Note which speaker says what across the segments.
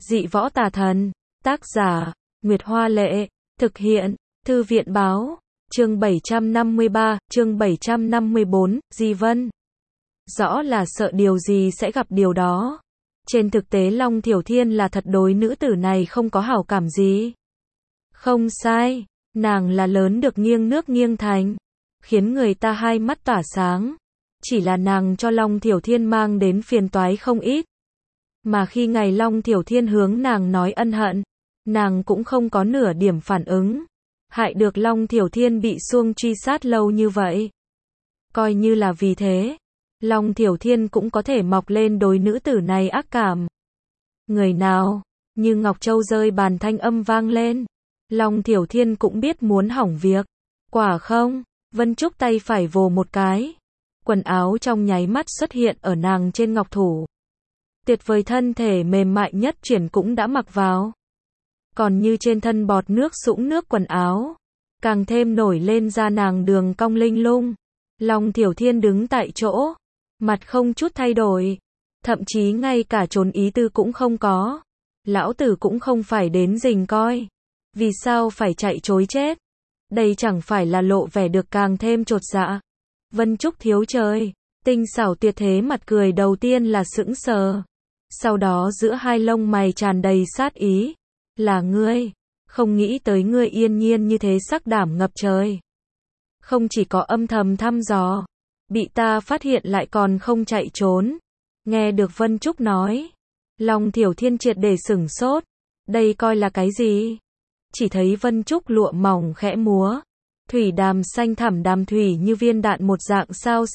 Speaker 1: Dị võ tà thần. Tác giả, Nguyệt Hoa Lệ. Thực hiện, Thư viện Báo. Chương 753, chương 754, Di Vân. Rõ là sợ điều gì sẽ gặp điều đó. Trên thực tế Long Thiểu Thiên là thật đối nữ tử này không có hảo cảm gì. Không sai, nàng là lớn được nghiêng nước nghiêng thành, khiến người ta hai mắt tỏa sáng. Chỉ là nàng cho Long Thiểu Thiên mang đến phiền toái không ít. Mà khi ngày Long Thiểu Thiên hướng nàng nói ân hận, nàng cũng không có nửa điểm phản ứng. Hại được Long Thiểu Thiên bị xuông truy sát lâu như vậy. Coi như là vì thế, Long Thiểu Thiên cũng có thể mọc lên đối nữ tử này ác cảm. Người nào? Như Ngọc Châu rơi bàn thanh âm vang lên. Long Thiểu Thiên cũng biết muốn hỏng việc. Quả không? Vân Trúc tay phải vồ một cái. Quần áo trong nháy mắt xuất hiện ở nàng trên ngọc thủ. Tuyệt vời thân thể mềm mại nhất chuyển cũng đã mặc vào. Còn như trên thân bọt nước sũng nước quần áo, càng thêm nổi lên da nàng đường cong linh lung. Long Thiểu Thiên đứng tại chỗ, mặt không chút thay đổi, thậm chí ngay cả trốn ý tư cũng không có. Lão tử cũng không phải đến rình coi, vì sao phải chạy trối chết? Đây chẳng phải là lộ vẻ được càng thêm chột dạ. Vân Trúc thiếu trời, tinh xảo tuyệt thế mặt cười đầu tiên là sững sờ, sau đó giữa hai lông mày tràn đầy sát ý. Là ngươi, không nghĩ tới ngươi yên nhiên như thế sắc đảm ngập trời. Không chỉ có âm thầm thăm dò, bị ta phát hiện lại còn không chạy trốn. Nghe được Vân Trúc nói, Long Thiểu Thiên triệt để sửng sốt. Đây coi là cái gì? Chỉ thấy Vân Trúc lụa mỏng khẽ múa, thủy đàm xanh thẳm đàm thủy như viên đạn một dạng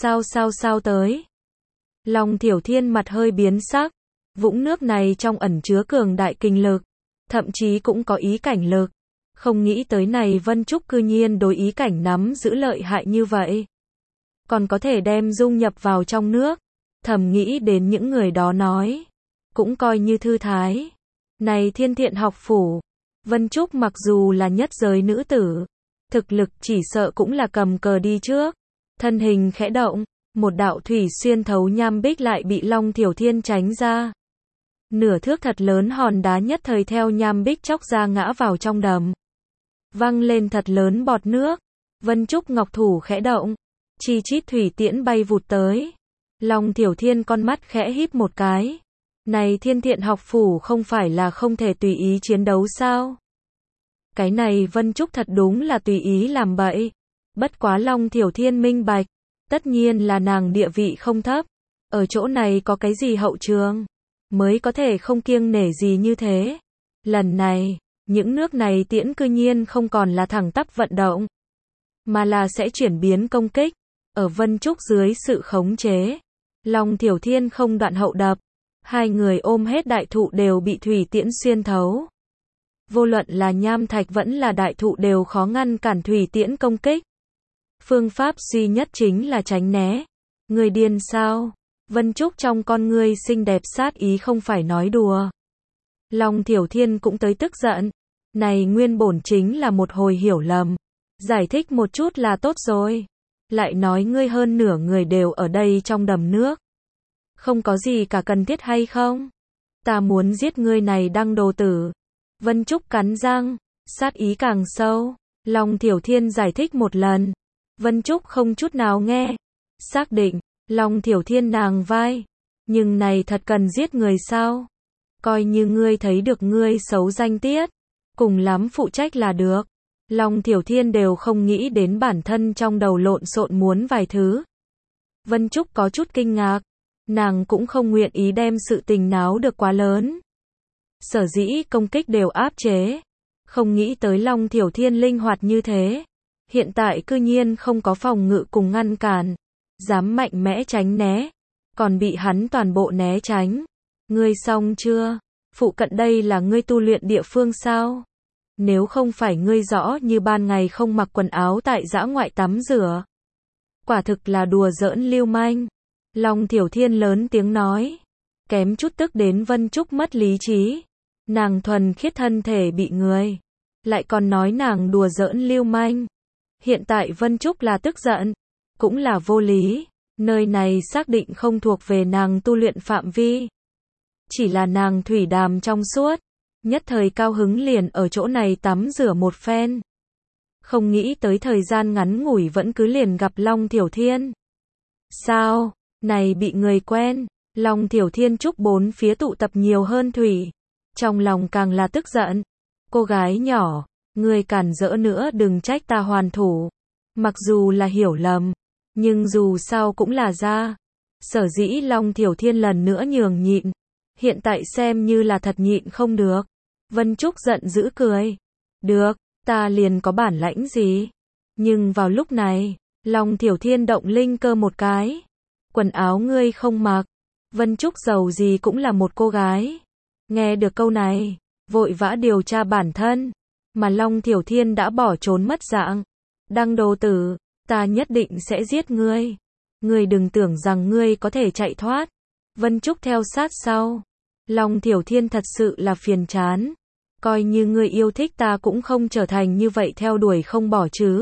Speaker 1: sao tới. Long Thiểu Thiên mặt hơi biến sắc, vũng nước này trong ẩn chứa cường đại kinh lực, thậm chí cũng có ý cảnh lực. Không nghĩ tới này Vân Trúc cư nhiên đối ý cảnh nắm giữ lợi hại như vậy. Còn có thể đem dung nhập vào trong nước. Thầm nghĩ đến những người đó nói, cũng coi như thư thái. Này Thiên Thiện học phủ, Vân Trúc mặc dù là nhất giới nữ tử, thực lực chỉ sợ cũng là cầm cờ đi trước. Thân hình khẽ động, một đạo thủy xuyên thấu nham bích lại bị Long Thiểu Thiên tránh ra. Nửa thước thật lớn hòn đá nhất thời theo nham bích chóc ra ngã vào trong đầm. Văng lên thật lớn bọt nước. Vân Trúc ngọc thủ khẽ động, chi chít thủy tiễn bay vụt tới. Long Thiểu Thiên con mắt khẽ híp một cái. Này Thiên Thiện học phủ không phải là không thể tùy ý chiến đấu sao? Cái này Vân Trúc thật đúng là tùy ý làm bậy. Bất quá Long Thiểu Thiên minh bạch, tất nhiên là nàng địa vị không thấp. Ở chỗ này có cái gì hậu trường, mới có thể không kiêng nể gì như thế. Lần này, những nước này tiễn cư nhiên không còn là thẳng tắp vận động, mà là sẽ chuyển biến công kích. Ở Vân Trúc dưới sự khống chế, Long Thiểu Thiên không đoạn hậu đập. Hai người ôm hết đại thụ đều bị thủy tiễn xuyên thấu. Vô luận là nham thạch vẫn là đại thụ đều khó ngăn cản thủy tiễn công kích. Phương pháp duy nhất chính là tránh né. Người điên sao? Vân Trúc trong con ngươi xinh đẹp sát ý không phải nói đùa. Long Thiểu Thiên cũng tới tức giận. Này nguyên bổn chính là một hồi hiểu lầm. Giải thích một chút là tốt rồi. Lại nói ngươi hơn nửa người đều ở đây trong đầm nước. Không có gì cả cần thiết hay không? Ta muốn giết ngươi này đăng đồ tử. Vân Trúc cắn răng, sát ý càng sâu. Long Thiểu Thiên giải thích một lần. Vân Trúc không chút nào nghe. Xác định, Long Thiểu Thiên nàng vai. Nhưng này thật cần giết người sao? Coi như ngươi thấy được ngươi xấu danh tiết, cùng lắm phụ trách là được. Long Thiểu Thiên đều không nghĩ đến bản thân trong đầu lộn xộn muốn vài thứ. Vân Trúc có chút kinh ngạc. Nàng cũng không nguyện ý đem sự tình náo được quá lớn. Sở dĩ công kích đều áp chế. Không nghĩ tới Long Thiểu Thiên linh hoạt như thế. Hiện tại cư nhiên không có phòng ngự cùng ngăn cản. Dám mạnh mẽ tránh né. Còn bị hắn toàn bộ né tránh. Ngươi xong chưa? Phụ cận đây là ngươi tu luyện địa phương sao? Nếu không phải ngươi rõ như ban ngày không mặc quần áo tại dã ngoại tắm rửa. Quả thực là đùa giỡn lưu manh. Long Thiểu Thiên lớn tiếng nói. Kém chút tức đến Vân Trúc mất lý trí. Nàng thuần khiết thân thể bị người. Lại còn nói nàng đùa giỡn lưu manh. Hiện tại Vân Trúc là tức giận. Cũng là vô lý. Nơi này xác định không thuộc về nàng tu luyện phạm vi. Chỉ là nàng thủy đàm trong suốt, nhất thời cao hứng liền ở chỗ này tắm rửa một phen. Không nghĩ tới thời gian ngắn ngủi vẫn cứ liền gặp Long Thiểu Thiên. Sao, này bị người quen, Long Thiểu Thiên chúc bốn phía tụ tập nhiều hơn thủy. Trong lòng càng là tức giận. Cô gái nhỏ, ngươi cản rỡ nữa đừng trách ta hoàn thủ. Mặc dù là hiểu lầm, nhưng dù sao cũng là ra. Sở dĩ Long Thiểu Thiên lần nữa nhường nhịn. Hiện tại xem như là thật nhịn không được. Vân Trúc giận dữ cười. Được, ta liền có bản lãnh gì. Nhưng vào lúc này, Long Thiểu Thiên động linh cơ một cái. Quần áo ngươi không mặc. Vân Trúc giàu gì cũng là một cô gái. Nghe được câu này, vội vã điều tra bản thân. Mà Long Thiểu Thiên đã bỏ trốn mất dạng. Đăng đồ tử, ta nhất định sẽ giết ngươi. Ngươi đừng tưởng rằng ngươi có thể chạy thoát. Vân Trúc theo sát sau. Long Thiểu Thiên thật sự là phiền chán. Coi như ngươi yêu thích ta cũng không trở thành như vậy theo đuổi không bỏ chứ.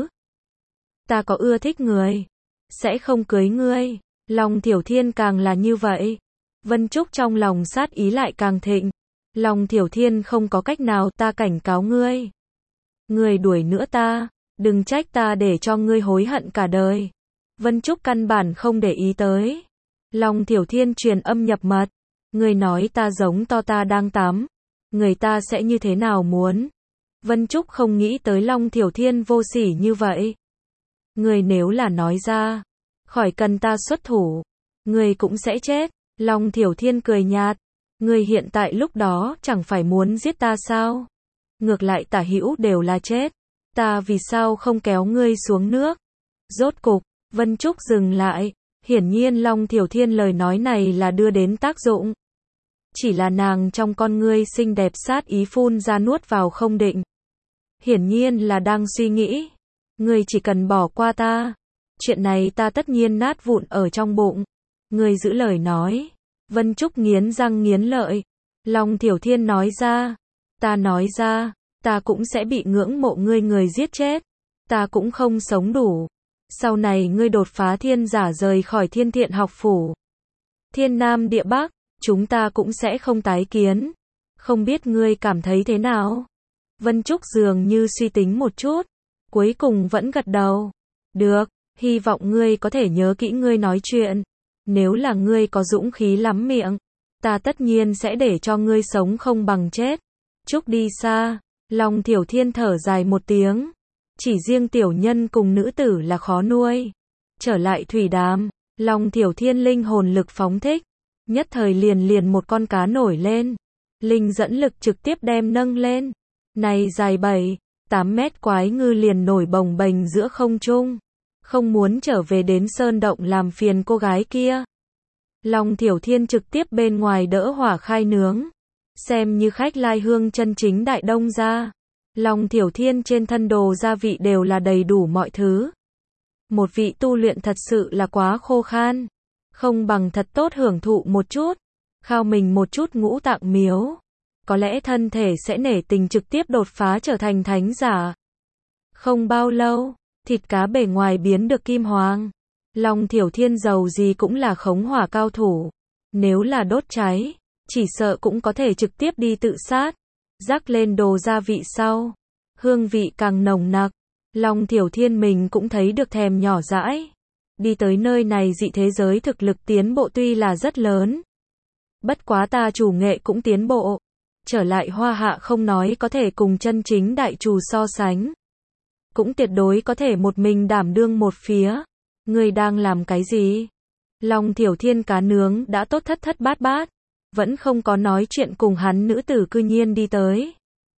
Speaker 1: Ta có ưa thích người, sẽ không cưới ngươi. Long Thiểu Thiên càng là như vậy. Vân Trúc trong lòng sát ý lại càng thịnh. Long Thiểu Thiên không có cách nào, ta cảnh cáo ngươi. Ngươi đuổi nữa ta, đừng trách ta để cho ngươi hối hận cả đời. Vân Trúc căn bản không để ý tới. Long Thiểu Thiên truyền âm nhập mật. Ngươi nói ta giống to ta đang tắm. Người ta sẽ như thế nào muốn? Vân Trúc không nghĩ tới Long Thiểu Thiên vô sỉ như vậy. Ngươi nếu là nói ra, khỏi cần ta xuất thủ, ngươi cũng sẽ chết. Long Thiểu Thiên cười nhạt. Ngươi hiện tại lúc đó chẳng phải muốn giết ta sao? Ngược lại tả hữu đều là chết. Ta vì sao không kéo ngươi xuống nước? Rốt cục, Vân Trúc dừng lại. Hiển nhiên Long Thiểu Thiên lời nói này là đưa đến tác dụng. Chỉ là nàng trong con ngươi xinh đẹp sát ý phun ra nuốt vào không định. Hiển nhiên là đang suy nghĩ. Ngươi chỉ cần bỏ qua ta. Chuyện này ta tất nhiên nát vụn ở trong bụng. Ngươi giữ lời nói. Vân Trúc nghiến răng nghiến lợi. Long Thiểu Thiên nói ra. Ta nói ra. Ta cũng sẽ bị ngưỡng mộ ngươi người giết chết. Ta cũng không sống đủ. Sau này ngươi đột phá thiên giả rời khỏi Thiên Thiện học phủ. Thiên Nam địa Bắc. Chúng ta cũng sẽ không tái kiến. Không biết ngươi cảm thấy thế nào? Vân Trúc dường như suy tính một chút. Cuối cùng vẫn gật đầu. Được, hy vọng ngươi có thể nhớ kỹ ngươi nói chuyện. Nếu là ngươi có dũng khí lắm miệng, ta tất nhiên sẽ để cho ngươi sống không bằng chết. Trúc đi xa. Long Thiểu Thiên thở dài một tiếng. Chỉ riêng tiểu nhân cùng nữ tử là khó nuôi. Trở lại thủy đàm, Long Thiểu Thiên linh hồn lực phóng thích. Nhất thời liền một con cá nổi lên. Linh dẫn lực trực tiếp đem nâng lên. Này dài 7-8 mét quái ngư liền nổi bồng bềnh giữa không trung. Không muốn trở về đến sơn động làm phiền cô gái kia. Long Thiểu Thiên trực tiếp bên ngoài đỡ hỏa khai nướng. Xem như khách lai hương chân chính Đại Đông gia. Long Thiểu Thiên trên thân đồ gia vị đều là đầy đủ mọi thứ. Một vị tu luyện thật sự là quá khô khan. Không bằng thật tốt hưởng thụ một chút. Khao mình một chút ngũ tạng miếu. Có lẽ thân thể sẽ nể tình trực tiếp đột phá trở thành thánh giả. Không bao lâu, thịt cá bề ngoài biến được kim hoàng. Long Thiểu Thiên giàu gì cũng là khống hỏa cao thủ. Nếu là đốt cháy, chỉ sợ cũng có thể trực tiếp đi tự sát. Rắc lên đồ gia vị sau. Hương vị càng nồng nặc. Long Thiểu Thiên mình cũng thấy được thèm nhỏ dãi. Đi tới nơi này dị thế giới thực lực tiến bộ tuy là rất lớn. Bất quá ta chủ nghệ cũng tiến bộ. Trở lại Hoa Hạ không nói có thể cùng chân chính đại trù so sánh. Cũng tuyệt đối có thể một mình đảm đương một phía. Ngươi đang làm cái gì? Long Thiểu Thiên cá nướng đã tốt thất thất bát bát. Vẫn không có nói chuyện cùng hắn, nữ tử cư nhiên đi tới.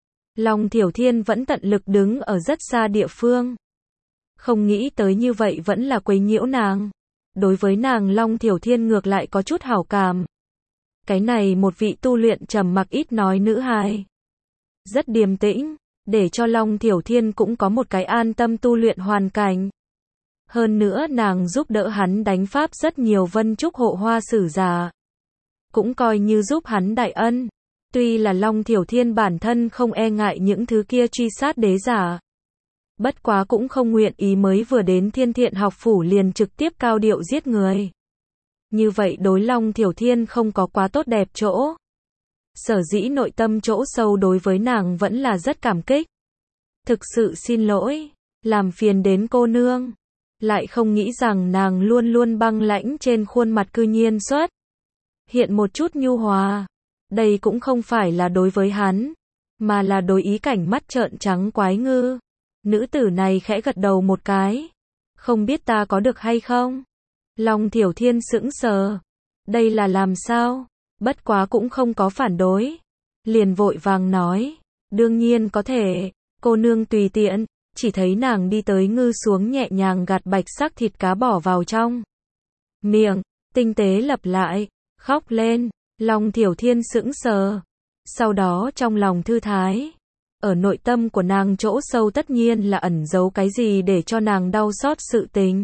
Speaker 1: Long Thiểu Thiên vẫn tận lực đứng ở rất xa địa phương. Không nghĩ tới như vậy vẫn là quấy nhiễu nàng. Đối với nàng Long Thiểu Thiên ngược lại có chút hảo cảm. Cái này một vị tu luyện trầm mặc ít nói nữ hài. Rất điềm tĩnh, để cho Long Thiểu Thiên cũng có một cái an tâm tu luyện hoàn cảnh. Hơn nữa nàng giúp đỡ hắn đánh pháp rất nhiều. Vân Trúc hộ hoa sử giả. Cũng coi như giúp hắn đại ân. Tuy là Long Thiểu Thiên bản thân không e ngại những thứ kia truy sát đế giả. Bất quá cũng không nguyện ý mới vừa đến Thiên Thiện học phủ liền trực tiếp cao điệu giết người. Như vậy đối Long Thiểu Thiên không có quá tốt đẹp chỗ. Sở dĩ nội tâm chỗ sâu đối với nàng vẫn là rất cảm kích. Thực sự xin lỗi, làm phiền đến cô nương. Lại không nghĩ rằng nàng luôn luôn băng lãnh trên khuôn mặt cư nhiên xuất hiện một chút nhu hòa. Đây cũng không phải là đối với hắn, mà là đối ý cảnh mắt trợn trắng quái ngư. Nữ tử này khẽ gật đầu một cái. Không biết ta có được hay không? Long Thiểu Thiên sững sờ. Đây là làm sao? Bất quá cũng không có phản đối. Liền vội vàng nói. Đương nhiên có thể, cô nương tùy tiện. Chỉ thấy nàng đi tới ngư xuống nhẹ nhàng gạt bạch sắc thịt cá bỏ vào trong miệng, tinh tế lặp lại, khóc lên. Long Thiểu Thiên sững sờ. Sau đó trong lòng thư thái. Ở nội tâm của nàng chỗ sâu tất nhiên là ẩn giấu cái gì để cho nàng đau xót sự tình.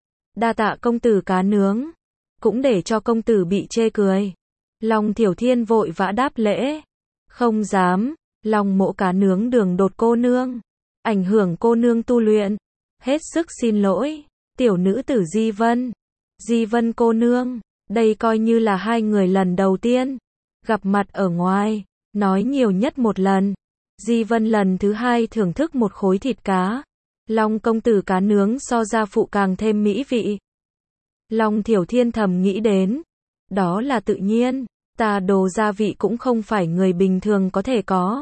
Speaker 1: Đa tạ công tử cá nướng. Cũng để cho công tử bị chê cười. Long Thiểu Thiên vội vã đáp lễ. Không dám, Long mỗ cá nướng đường đột cô nương. Ảnh hưởng cô nương tu luyện. Hết sức xin lỗi. Tiểu nữ tử Di Vân. Di Vân cô nương. Đây coi như là hai người lần đầu tiên gặp mặt ở ngoài. Nói nhiều nhất một lần. Di Vân lần thứ hai thưởng thức một khối thịt cá. Long công tử cá nướng so gia phụ càng thêm mỹ vị. Long Thiểu Thiên thầm nghĩ đến. Đó là tự nhiên. Ta đồ gia vị cũng không phải người bình thường có thể có.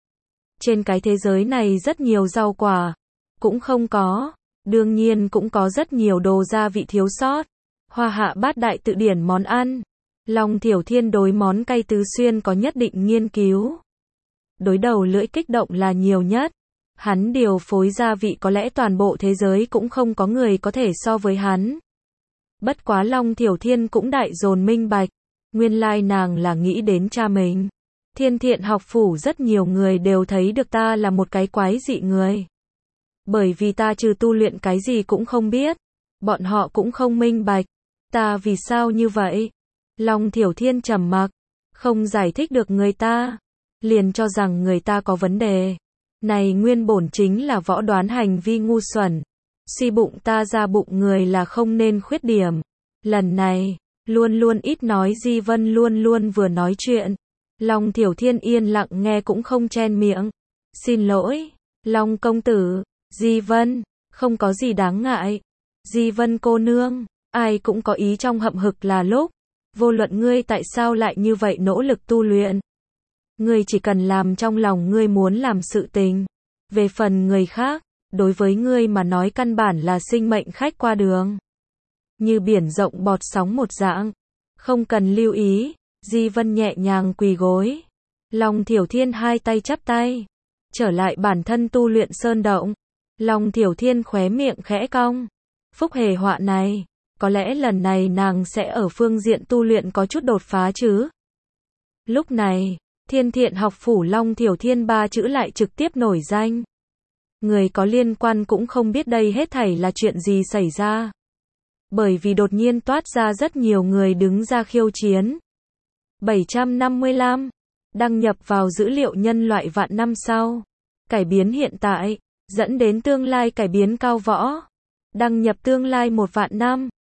Speaker 1: Trên cái thế giới này rất nhiều rau quả. Cũng không có. Đương nhiên cũng có rất nhiều đồ gia vị thiếu sót. Hoa Hạ Bát Đại Tự Điển món ăn. Long Thiểu Thiên đối món cay tứ xuyên có nhất định nghiên cứu. Đối đầu lưỡi kích động là nhiều nhất. Hắn điều phối gia vị có lẽ toàn bộ thế giới cũng không có người có thể so với hắn. Bất quá Long Thiểu Thiên cũng đại dồn minh bạch. Nguyên lai nàng là nghĩ đến cha mình. Thiên Thiện học phủ rất nhiều người đều thấy được ta là một cái quái dị người. Bởi vì ta trừ tu luyện cái gì cũng không biết. Bọn họ cũng không minh bạch. Ta vì sao như vậy? Long Thiểu Thiên trầm mặc. Không giải thích được người ta. Liền cho rằng người ta có vấn đề. Này nguyên bổn chính là võ đoán hành vi ngu xuẩn. Suy bụng ta ra bụng người là không nên khuyết điểm. Lần này, luôn luôn ít nói Di Vân luôn luôn vừa nói chuyện. Long Thiểu Thiên yên lặng nghe cũng không chen miệng. Xin lỗi, Long công tử, Di Vân, không có gì đáng ngại. Di Vân cô nương, ai cũng có ý trong hậm hực là lúc. Vô luận ngươi tại sao lại như vậy nỗ lực tu luyện. Ngươi chỉ cần làm trong lòng ngươi muốn làm sự tình. Về phần người khác, đối với ngươi mà nói căn bản là sinh mệnh khách qua đường. Như biển rộng bọt sóng một dạng. Không cần lưu ý. Di Vân nhẹ nhàng quỳ gối. Long Thiểu Thiên hai tay chắp tay. Trở lại bản thân tu luyện sơn động. Long Thiểu Thiên khóe miệng khẽ cong. Phúc hề họa này. Có lẽ lần này nàng sẽ ở phương diện tu luyện có chút đột phá chứ. Lúc này, Thiên Thiện học phủ Long Thiểu Thiên ba chữ lại trực tiếp nổi danh. Người có liên quan cũng không biết đây hết thảy là chuyện gì xảy ra. Bởi vì đột nhiên toát ra rất nhiều người đứng ra khiêu chiến. 755. Đăng nhập vào dữ liệu nhân loại vạn năm sau. Cải biến hiện tại, dẫn đến tương lai cải biến cao võ. Đăng nhập tương lai 1 vạn năm.